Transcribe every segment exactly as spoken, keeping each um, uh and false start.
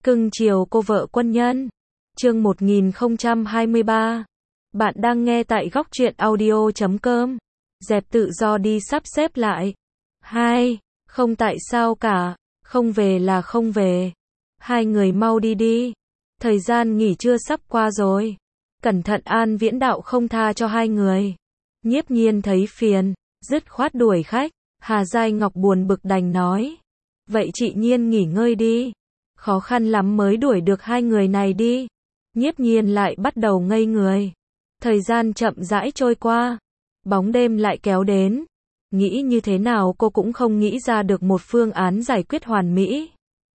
Cưng chiều cô vợ quân nhân. Chương một nghìn không trăm hai mươi ba. Bạn đang nghe tại góc truyện audio chấm com. Dẹp tự do đi sắp xếp lại. Hai. Không tại sao cả. Không về là không về. Hai người mau đi đi. Thời gian nghỉ trưa sắp qua rồi. Cẩn thận An Viễn Đạo không tha cho hai người. Nhiếp Nhiên thấy phiền, dứt khoát đuổi khách. Hà Giai Ngọc buồn bực đành nói. Vậy chị Nhiên nghỉ ngơi đi. Khó khăn lắm mới đuổi được hai người này đi. Nhiếp Nhiên lại bắt đầu ngây người. Thời gian chậm rãi trôi qua. Bóng đêm lại kéo đến. Nghĩ như thế nào cô cũng không nghĩ ra được một phương án giải quyết hoàn mỹ.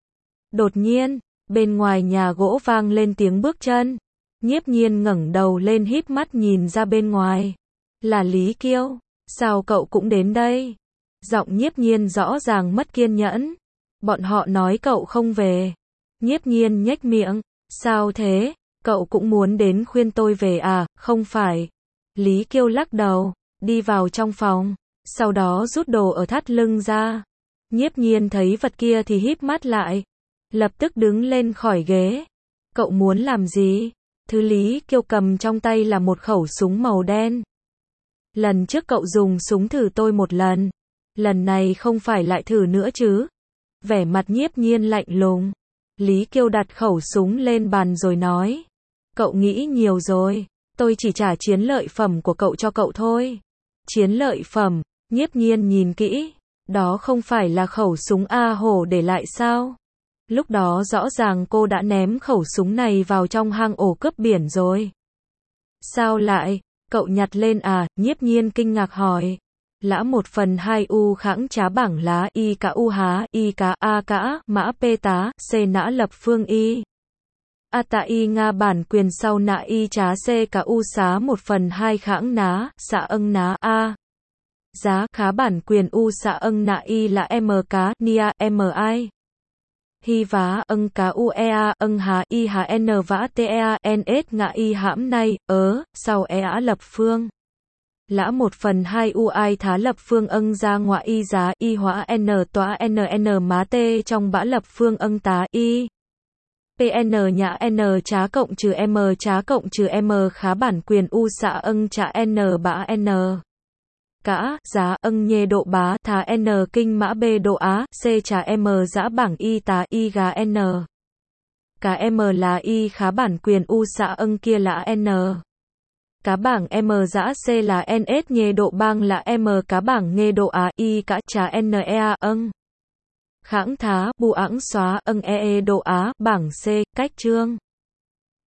Đột nhiên, bên ngoài nhà gỗ vang lên tiếng bước chân. Nhiếp Nhiên ngẩng đầu lên híp mắt nhìn ra bên ngoài. Là Lý Kiêu. Sao cậu cũng đến đây? Giọng Nhiếp Nhiên rõ ràng mất kiên nhẫn. Bọn họ nói cậu không về. Nhiếp Nhiên nhếch miệng. Sao thế? Cậu cũng muốn đến khuyên tôi về à? Không phải. Lý Kiêu lắc đầu, đi vào trong phòng, sau đó rút đồ ở thắt lưng ra. Nhiếp Nhiên thấy vật kia thì híp mắt lại, lập tức đứng lên khỏi ghế. Cậu muốn làm gì? Thứ Lý Kiêu cầm trong tay là một khẩu súng màu đen. Lần trước cậu dùng súng thử tôi một lần, lần này không phải lại thử nữa chứ? Vẻ mặt Nhiếp Nhiên lạnh lùng. Lý Kiêu đặt khẩu súng lên bàn rồi nói. Cậu nghĩ nhiều rồi, tôi chỉ trả chiến lợi phẩm của cậu cho cậu thôi. Chiến lợi phẩm? Nhiếp Nhiên nhìn kỹ, đó không phải là khẩu súng A Hổ để lại sao? Lúc đó rõ ràng cô đã ném khẩu súng này vào trong hang ổ cướp biển rồi. Sao lại? Cậu nhặt lên à? Nhiếp Nhiên kinh ngạc hỏi. Lã một phần hai u khãng trá bảng lá y cả u há y cá a cả mã p tá c nã lập phương y a tạ y nga bản quyền sau nã y trá c cả u xá một phần hai khãng ná xạ âng ná a giá khá bản quyền u xạ âng nã y là m cá nia m i hi vá âng cá u ea âng há y há n vã tea ns ngã y hãm nay ớ sau e á lập phương. Lã một phần hai u ai thá lập phương âng ra ngoại y giá y hóa n tọa n n má t trong bã lập phương âng tá y. pn nhã n trá cộng trừ m trá cộng trừ m khá bản quyền u xạ âng trá n bã n. Cả, giá âng nhê độ bá thá n kinh mã b độ á, c trá m giã bảng y tá y gá n. Cả m là y khá bản quyền u xạ âng kia là n. Cá bảng M giã C là ns nhê độ bang là M cá bảng nghê độ á y cả trá N E A âng. Khãng thá, bù ẵng xóa âng E E độ á, bảng C, cách chương.